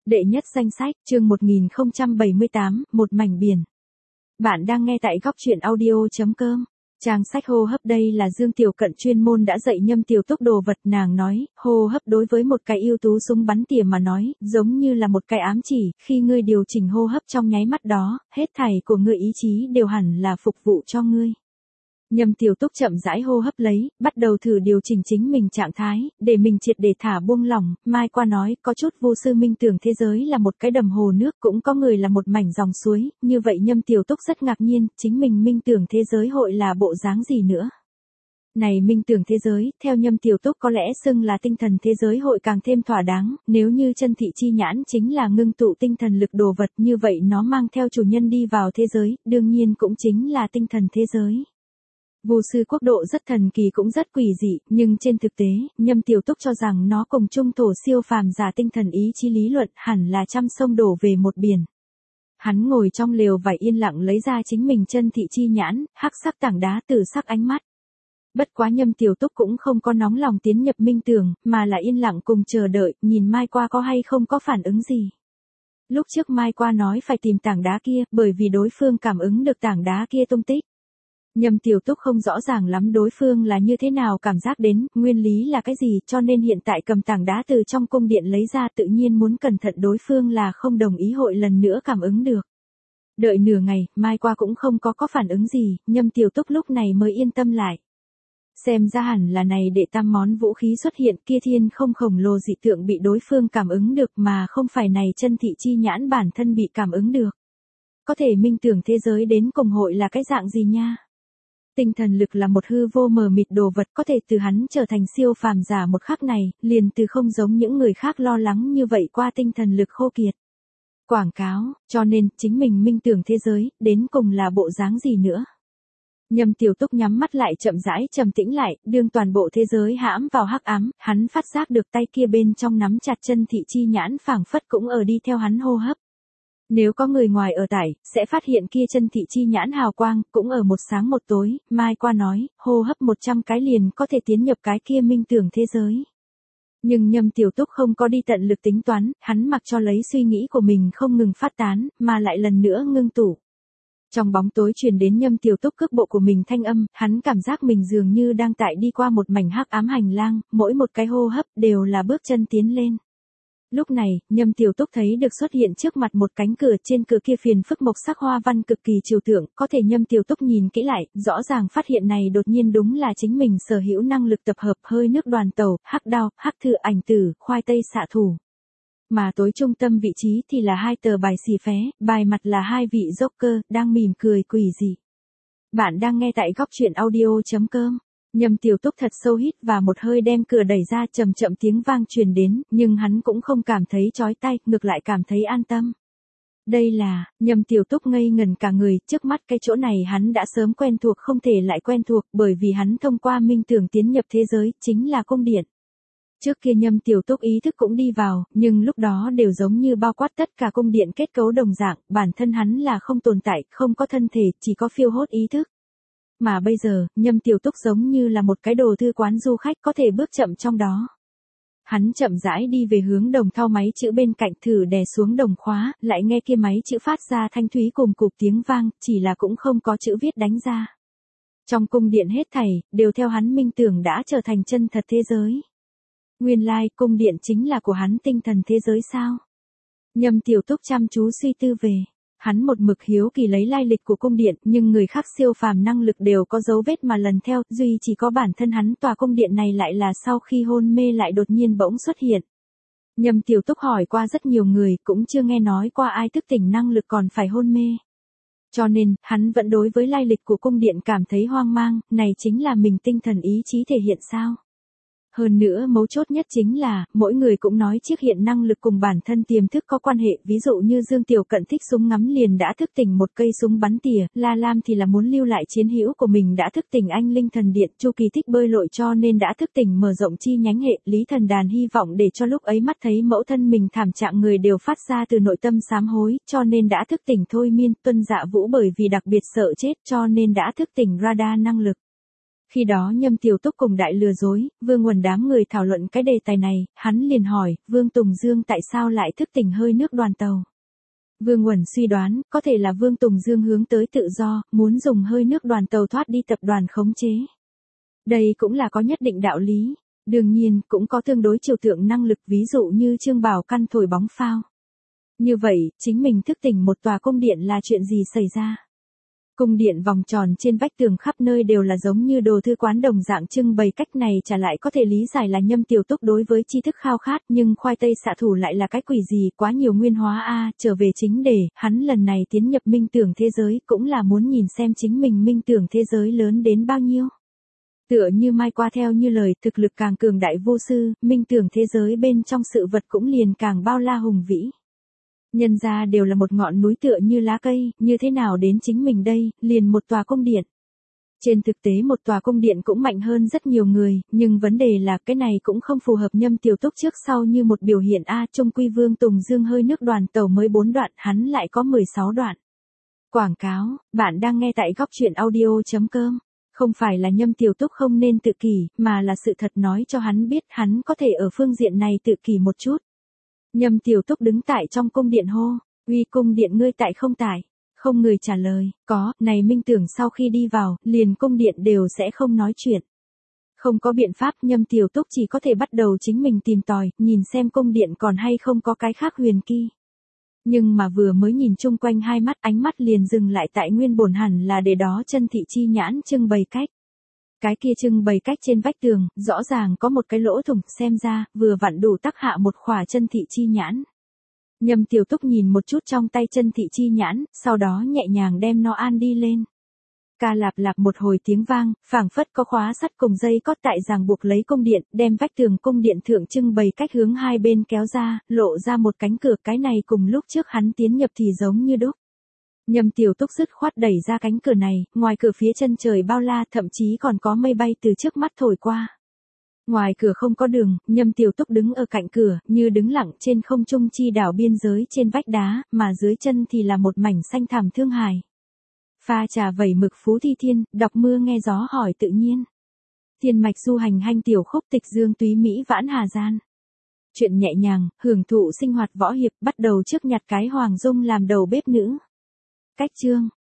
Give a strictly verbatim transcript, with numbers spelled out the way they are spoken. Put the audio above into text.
Đệ nhất danh sách, chương một nghìn không trăm bảy mươi tám, một mảnh biển. Bạn đang nghe tại góc truyện audio chấm com. Trang sách hô hấp đây là Dương Tiểu Cận chuyên môn đã dạy Nhâm Tiểu Túc đồ vật, nàng nói, hô hấp đối với một cái ưu tú súng bắn tỉa mà nói, giống như là một cái ám chỉ, khi ngươi điều chỉnh hô hấp trong nháy mắt đó, hết thảy của ngươi ý chí đều hẳn là phục vụ cho ngươi. Nhâm Tiểu Túc chậm rãi hô hấp lấy, bắt đầu thử điều chỉnh chính mình trạng thái, để mình triệt để thả buông lỏng, mai qua nói, có chút vô sư minh tưởng thế giới là một cái đầm hồ nước, cũng có người là một mảnh dòng suối, như vậy Nhâm Tiểu Túc rất ngạc nhiên, chính mình minh tưởng thế giới hội là bộ dáng gì nữa. Này minh tưởng thế giới, theo Nhâm Tiểu Túc có lẽ xưng là tinh thần thế giới hội càng thêm thỏa đáng, nếu như chân thị chi nhãn chính là ngưng tụ tinh thần lực đồ vật, như vậy nó mang theo chủ nhân đi vào thế giới, đương nhiên cũng chính là tinh thần thế giới. Vô sư quốc độ rất thần kỳ cũng rất quỷ dị, nhưng trên thực tế, Nhâm Tiểu Túc cho rằng nó cùng trung thổ siêu phàm giả tinh thần ý chí lý luận hẳn là trăm sông đổ về một biển. Hắn ngồi trong lều vải yên lặng lấy ra chính mình chân thị chi nhãn, hắc sắc tảng đá tử sắc ánh mắt. Bất quá Nhâm Tiểu Túc cũng không có nóng lòng tiến nhập minh tưởng, mà là yên lặng cùng chờ đợi, nhìn mai qua có hay không có phản ứng gì. Lúc trước mai qua nói phải tìm tảng đá kia, bởi vì đối phương cảm ứng được tảng đá kia tung tích. Nhâm Tiểu Túc không rõ ràng lắm đối phương là như thế nào cảm giác đến, nguyên lý là cái gì, cho nên hiện tại cầm tảng đá từ trong cung điện lấy ra tự nhiên muốn cẩn thận đối phương là không đồng ý hội lần nữa cảm ứng được. Đợi nửa ngày, mai qua cũng không có có phản ứng gì, Nhâm Tiểu Túc lúc này mới yên tâm lại. Xem ra hẳn là này để tam món vũ khí xuất hiện kia thiên không khổng lồ dị tượng bị đối phương cảm ứng được mà không phải này chân thị chi nhãn bản thân bị cảm ứng được. Có thể minh tưởng thế giới đến cùng hội là cái dạng gì nha? Tinh thần lực là một hư vô mờ mịt đồ vật, có thể từ hắn trở thành siêu phàm giả một khắc này, liền từ không giống những người khác lo lắng như vậy qua tinh thần lực khô kiệt. Quảng cáo, cho nên, chính mình minh tưởng thế giới, đến cùng là bộ dáng gì nữa. Nhâm Tiểu Túc nhắm mắt lại chậm rãi trầm tĩnh lại, đương toàn bộ thế giới hãm vào hắc ám, hắn phát giác được tay kia bên trong nắm chặt chân thị chi nhãn phảng phất cũng ở đi theo hắn hô hấp. Nếu có người ngoài ở tải, sẽ phát hiện kia chân thị chi nhãn hào quang, cũng ở một sáng một tối, mai qua nói, hô hấp một trăm cái liền có thể tiến nhập cái kia minh tưởng thế giới. Nhưng Nhâm Tiểu Túc không có đi tận lực tính toán, hắn mặc cho lấy suy nghĩ của mình không ngừng phát tán, mà lại lần nữa ngưng tụ. Trong bóng tối truyền đến Nhâm Tiểu Túc cước bộ của mình thanh âm, hắn cảm giác mình dường như đang tại đi qua một mảnh hắc ám hành lang, mỗi một cái hô hấp đều là bước chân tiến lên. Lúc này, Nhâm Tiểu Túc thấy được xuất hiện trước mặt một cánh cửa, trên cửa kia phiền phức mộc sắc hoa văn cực kỳ trừu tượng, có thể Nhâm Tiểu Túc nhìn kỹ lại, rõ ràng phát hiện này đột nhiên đúng là chính mình sở hữu năng lực tập hợp hơi nước đoàn tàu, hắc đao, hắc thư ảnh tử, khoai tây xạ thủ. Mà tối trung tâm vị trí thì là hai tờ bài xì phé, bài mặt là hai vị Joker, đang mỉm cười quỷ dị. Bạn đang nghe tại góc truyện audio chấm com. Nhâm Tiểu Túc thật sâu hít và một hơi đem cửa đẩy ra, chậm chậm tiếng vang truyền đến, nhưng hắn cũng không cảm thấy chói tai, ngược lại cảm thấy an tâm. Đây là, Nhâm Tiểu Túc ngây ngẩn cả người, trước mắt cái chỗ này hắn đã sớm quen thuộc không thể lại quen thuộc, bởi vì hắn thông qua minh tưởng tiến nhập thế giới, chính là cung điện. Trước kia Nhâm Tiểu Túc ý thức cũng đi vào, nhưng lúc đó đều giống như bao quát tất cả cung điện kết cấu đồng dạng, bản thân hắn là không tồn tại, không có thân thể, chỉ có phiêu hốt ý thức. Mà bây giờ, Nhâm Tiểu Túc giống như là một cái đồ thư quán du khách có thể bước chậm trong đó. Hắn chậm rãi đi về hướng đồng thau máy chữ bên cạnh, thử đè xuống đồng khóa, lại nghe kia máy chữ phát ra thanh thúy cùng cục tiếng vang, chỉ là cũng không có chữ viết đánh ra. Trong cung điện hết thảy, đều theo hắn minh tưởng đã trở thành chân thật thế giới. Nguyên lai, like, cung điện chính là của hắn tinh thần thế giới sao? Nhâm Tiểu Túc chăm chú suy tư về. Hắn một mực hiếu kỳ lấy lai lịch của cung điện, nhưng người khác siêu phàm năng lực đều có dấu vết mà lần theo, duy chỉ có bản thân hắn tòa cung điện này lại là sau khi hôn mê lại đột nhiên bỗng xuất hiện. Nhâm Tiểu Túc hỏi qua rất nhiều người, cũng chưa nghe nói qua ai thức tỉnh năng lực còn phải hôn mê. Cho nên, hắn vẫn đối với lai lịch của cung điện cảm thấy hoang mang, này chính là mình tinh thần ý chí thể hiện sao? Hơn nữa mấu chốt nhất chính là, mỗi người cũng nói chiếc hiện năng lực cùng bản thân tiềm thức có quan hệ, ví dụ như Dương Tiểu Cận thích súng ngắm liền đã thức tỉnh một cây súng bắn tỉa, La Lam thì là muốn lưu lại chiến hữu của mình đã thức tỉnh anh linh thần điện, Chu Kỳ thích bơi lội cho nên đã thức tỉnh mở rộng chi nhánh hệ, Lý Thần Đàn hy vọng để cho lúc ấy mắt thấy mẫu thân mình thảm trạng người đều phát ra từ nội tâm sám hối, cho nên đã thức tỉnh thôi miên, Tuân Dạ Vũ bởi vì đặc biệt sợ chết cho nên đã thức tỉnh radar năng lực. Khi đó Nhâm Tiểu Túc cùng đại lừa dối, Vương Uẩn đám người thảo luận cái đề tài này, hắn liền hỏi, Vương Tùng Dương tại sao lại thức tỉnh hơi nước đoàn tàu. Vương Uẩn suy đoán, có thể là Vương Tùng Dương hướng tới tự do, muốn dùng hơi nước đoàn tàu thoát đi tập đoàn khống chế. Đây cũng là có nhất định đạo lý. Đương nhiên, cũng có tương đối trừu tượng năng lực, ví dụ như Trương Bảo Căn thổi bóng phao. Như vậy, chính mình thức tỉnh một tòa cung điện là chuyện gì xảy ra? Cung điện vòng tròn trên vách tường khắp nơi đều là giống như đồ thư quán đồng dạng trưng bày, cách này trả lại có thể lý giải là Nhâm Tiểu Túc đối với tri thức khao khát, nhưng khoai tây xạ thủ lại là cái quỷ gì, quá nhiều nguyên hóa a. À, trở về chính đề, hắn lần này tiến nhập minh tưởng thế giới cũng là muốn nhìn xem chính mình minh tưởng thế giới lớn đến bao nhiêu. Tựa như Mai Qua theo như lời, thực lực càng cường đại vô sư, minh tưởng thế giới bên trong sự vật cũng liền càng bao la hùng vĩ. Nhân ra đều là một ngọn núi tựa như lá cây, như thế nào đến chính mình đây, liền một tòa cung điện. Trên thực tế một tòa cung điện cũng mạnh hơn rất nhiều người, nhưng vấn đề là cái này cũng không phù hợp Nhâm Tiểu Túc trước sau như một biểu hiện A. Trung quy Vương Tùng Dương hơi nước đoàn tàu mới bốn đoạn, hắn lại có mười sáu đoạn. Quảng cáo, bạn đang nghe tại góc truyện audio chấm com. Không phải là Nhâm Tiểu Túc không nên tự kỷ, mà là sự thật nói cho hắn biết hắn có thể ở phương diện này tự kỷ một chút. Nhâm Tiểu Túc đứng tại trong cung điện hô, uy cung điện ngươi tại không tại, không người trả lời, có, này minh tưởng sau khi đi vào, liền cung điện đều sẽ không nói chuyện. Không có biện pháp, Nhâm Tiểu Túc chỉ có thể bắt đầu chính mình tìm tòi, nhìn xem cung điện còn hay không có cái khác huyền kỳ. Nhưng mà vừa mới nhìn chung quanh hai mắt, ánh mắt liền dừng lại tại nguyên bổn hẳn là để đó chân thị chi nhãn trưng bày cách. Cái kia trưng bày cách trên vách tường, rõ ràng có một cái lỗ thủng, xem ra, vừa vặn đủ tác hạ một khỏa chân thị chi nhãn. Nhâm Tiểu Túc nhìn một chút trong tay chân thị chi nhãn, sau đó nhẹ nhàng đem nó an đi lên. Ca lạp lạp một hồi tiếng vang, phảng phất có khóa sắt cùng dây cót tại ràng buộc lấy cung điện, đem vách tường cung điện thượng trưng bày cách hướng hai bên kéo ra, lộ ra một cánh cửa, cái này cùng lúc trước hắn tiến nhập thì giống như đúc. Nhâm Tiểu Túc dứt khoát đẩy ra cánh cửa này, ngoài cửa phía chân trời bao la, thậm chí còn có mây bay từ trước mắt thổi qua. Ngoài cửa không có đường, Nhâm Tiểu Túc đứng ở cạnh cửa, như đứng lặng trên không trung chi đảo biên giới trên vách đá, mà dưới chân thì là một mảnh xanh thẳm thương hài. Pha trà vẩy mực phú thi thiên, đọc mưa nghe gió hỏi tự nhiên. Thiên mạch du hành hanh tiểu khúc, tịch dương túy mỹ vãn hà gian. Chuyện nhẹ nhàng, hưởng thụ sinh hoạt võ hiệp, bắt đầu trước nhặt cái Hoàng Dung làm đầu bếp nữ. Cách chương